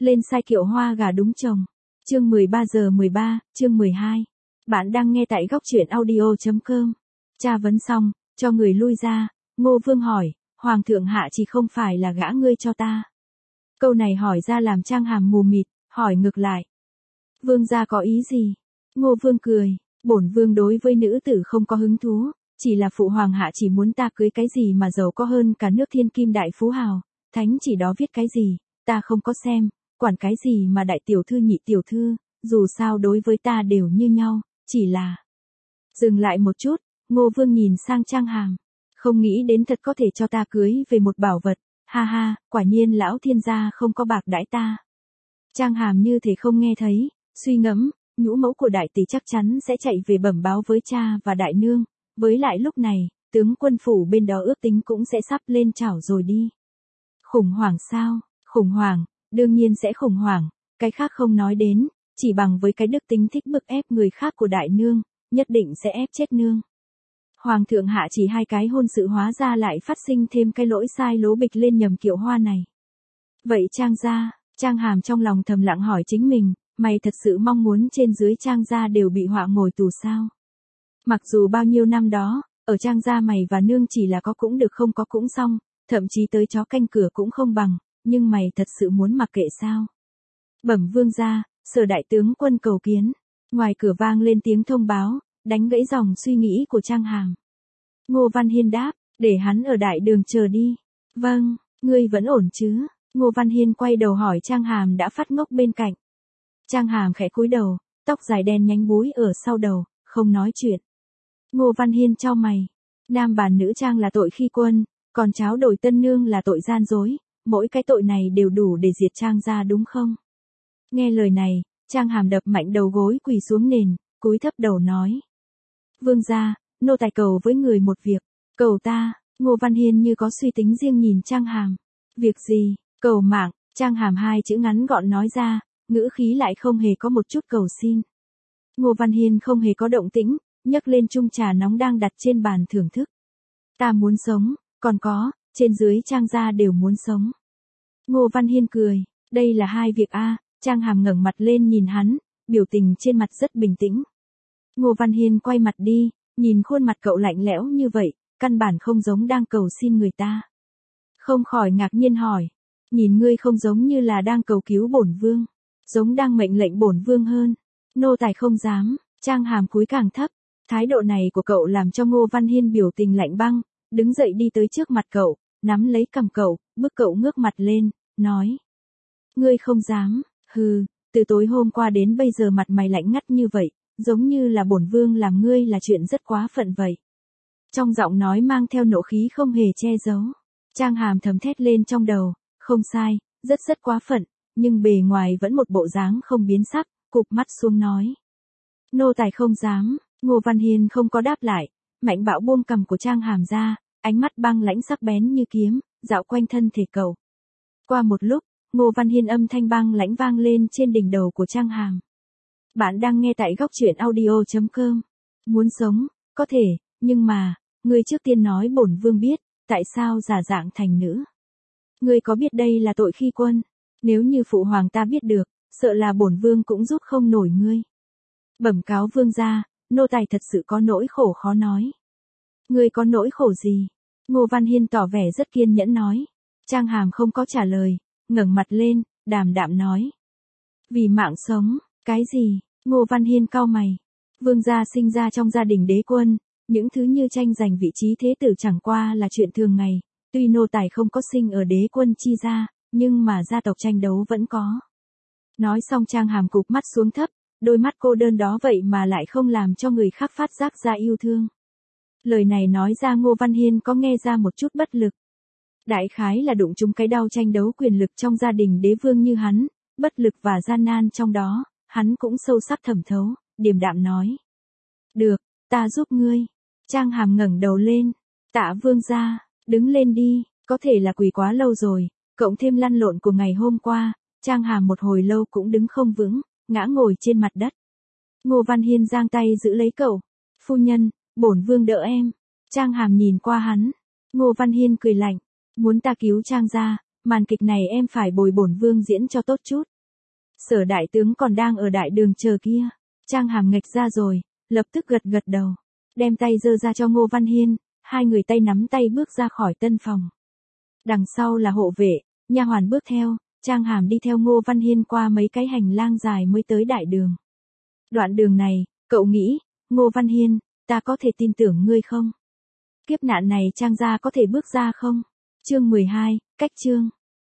Lên sai kiệu hoa gà đúng chồng. Chương 13:13, chương 12. Bạn đang nghe tại góc truyện audio.com. Tra vấn xong, cho người lui ra, Ngô Vương hỏi, Hoàng thượng hạ chỉ không phải là gã ngươi cho ta. Câu này hỏi ra làm Trang Hàm mù mịt, hỏi ngược lại. Vương gia có ý gì? Ngô Vương cười, bổn vương đối với nữ tử không có hứng thú, chỉ là phụ hoàng hạ chỉ muốn ta cưới cái gì mà giàu có hơn cả nước thiên kim đại phú hào, thánh chỉ đó viết cái gì, ta không có xem, quản cái gì mà đại tiểu thư nhị tiểu thư, dù sao đối với ta đều như nhau, chỉ là... Dừng lại một chút, Ngô Vương nhìn sang Trang Hàm, không nghĩ đến thật có thể cho ta cưới về một bảo vật, ha ha, quả nhiên lão thiên gia không có bạc đãi ta. Trang Hàm như thể không nghe thấy, suy ngẫm, nhũ mẫu của đại tỷ chắc chắn sẽ chạy về bẩm báo với cha và đại nương, với lại lúc này, tướng quân phủ bên đó ước tính cũng sẽ sắp lên chảo rồi đi. Khủng hoảng sao? Khủng hoảng, đương nhiên sẽ khủng hoảng, cái khác không nói đến, chỉ bằng với cái đức tính thích bức ép người khác của đại nương, nhất định sẽ ép chết nương. Hoàng thượng hạ chỉ 2 cái hôn sự hóa ra lại phát sinh thêm cái lỗi sai lố bịch lên nhầm kiệu hoa này. Vậy Trang gia, Trang Hàm trong lòng thầm lặng hỏi chính mình, mày thật sự mong muốn trên dưới Trang gia đều bị họa ngồi tù sao? Mặc dù bao nhiêu năm đó, ở Trang gia mày và nương chỉ là có cũng được không có cũng xong, thậm chí tới chó canh cửa cũng không bằng, nhưng mày thật sự muốn mặc kệ sao? Bẩm vương gia, Sở đại tướng quân cầu kiến. Ngoài cửa vang lên tiếng thông báo, đánh gãy dòng suy nghĩ của Trang Hàm. Ngô Văn Hiên đáp, để hắn ở đại đường chờ đi. Vâng, ngươi vẫn ổn chứ? Ngô Văn Hiên quay đầu hỏi Trang Hàm đã phát ngốc bên cạnh. Trang Hàm khẽ cúi đầu, tóc dài đen nhánh búi ở sau đầu, không nói chuyện. Ngô Văn Hiên chau mày. Nam bản nữ trang là tội khi quân, còn cháo đổi tân nương là tội gian dối, mỗi cái tội này đều đủ để diệt Trang gia đúng không? Nghe lời này, Trang Hàm đập mạnh đầu gối quỳ xuống nền, cúi thấp đầu nói. Vương gia, nô tài cầu với người một việc. Cầu ta? Ngô Văn Hiên như có suy tính riêng nhìn Trang Hàm. Việc gì? Cầu mạng. Trang Hàm 2 chữ ngắn gọn nói ra, ngữ khí lại không hề có một chút cầu xin. Ngô Văn Hiên không hề có động tĩnh, nhấc lên chung trà nóng đang đặt trên bàn thưởng thức. Ta muốn sống, còn có, trên dưới Trang gia đều muốn sống. Ngô Văn Hiên cười, đây là 2 việc a. Trang Hàm ngẩng mặt lên nhìn hắn, biểu tình trên mặt rất bình tĩnh. Ngô Văn Hiên quay mặt đi, nhìn khuôn mặt cậu lạnh lẽo như vậy, căn bản không giống đang cầu xin người ta. Không khỏi ngạc nhiên hỏi, nhìn ngươi không giống như là đang cầu cứu bổn vương, giống đang mệnh lệnh bổn vương hơn. Nô tài không dám. Trang Hàm cúi càng thấp, thái độ này của cậu làm cho Ngô Văn Hiên biểu tình lạnh băng, đứng dậy đi tới trước mặt cậu, nắm lấy cằm cậu, bức cậu ngước mặt lên, nói. Ngươi không dám, hừ, từ tối hôm qua đến bây giờ mặt mày lạnh ngắt như vậy, giống như là bổn vương làm ngươi là chuyện rất quá phận vậy. Trong giọng nói mang theo nộ khí không hề che giấu. Trang Hàm thầm thét lên trong đầu, không sai, rất quá phận, nhưng bề ngoài vẫn một bộ dáng không biến sắc, cụp mắt xuống nói. Nô tài không dám. Ngô Văn Hiên không có đáp lại, mạnh bạo buông cằm của Trang Hàm ra, ánh mắt băng lãnh sắc bén như kiếm, dạo quanh thân thể cậu. Qua một lúc, Ngô Văn Hiên âm thanh băng lãnh vang lên trên đỉnh đầu của Trang Hàm. Bạn đang nghe tại góc truyện audio.com. Muốn sống, có thể, nhưng mà, ngươi trước tiên nói bổn vương biết, tại sao giả dạng thành nữ. Ngươi có biết đây là tội khi quân? Nếu như phụ hoàng ta biết được, sợ là bổn vương cũng giúp không nổi ngươi. Bẩm cáo vương gia, nô tài thật sự có nỗi khổ khó nói. Ngươi có nỗi khổ gì? Ngô Văn Hiên tỏ vẻ rất kiên nhẫn nói. Trang Hàm không có trả lời, ngẩng mặt lên, đàm đạm nói. Vì mạng sống, cái gì? Ngô Văn Hiên cau mày. Vương gia sinh ra trong gia đình đế quân, những thứ như tranh giành vị trí thế tử chẳng qua là chuyện thường ngày, tuy nô tài không có sinh ở đế quân chi gia, nhưng mà gia tộc tranh đấu vẫn có. Nói xong Trang Hàm cụp mắt xuống thấp, đôi mắt cô đơn đó vậy mà lại không làm cho người khác phát giác ra yêu thương. Lời này nói ra Ngô Văn Hiên có nghe ra một chút bất lực. Đại khái là đụng trúng cái đau tranh đấu quyền lực trong gia đình đế vương như hắn, bất lực và gian nan trong đó, hắn cũng sâu sắc thẩm thấu, điềm đạm nói. Được, ta giúp ngươi. Trang Hàm ngẩng đầu lên. Tạ vương gia, đứng lên đi, có thể là quỳ quá lâu rồi, cộng thêm lăn lộn của ngày hôm qua, Trang Hàm một hồi lâu cũng đứng không vững, ngã ngồi trên mặt đất. Ngô Văn Hiên giang tay giữ lấy cậu. Phu nhân, bổn vương đỡ em. Trang Hàm nhìn qua hắn. Ngô Văn Hiên cười lạnh. Muốn ta cứu Trang gia, màn kịch này em phải bồi bổn vương diễn cho tốt chút. Sở đại tướng còn đang ở đại đường chờ kia. Trang Hàm nghịch ra rồi, lập tức gật gật đầu. Đem tay giơ ra cho Ngô Văn Hiên, hai người tay nắm tay bước ra khỏi tân phòng. Đằng sau là hộ vệ, nha hoàn bước theo, Trang Hàm đi theo Ngô Văn Hiên qua mấy cái hành lang dài mới tới đại đường. Đoạn đường này, cậu nghĩ, Ngô Văn Hiên, ta có thể tin tưởng ngươi không? Kiếp nạn này Trang gia có thể bước ra không? Chương 12, cách chương.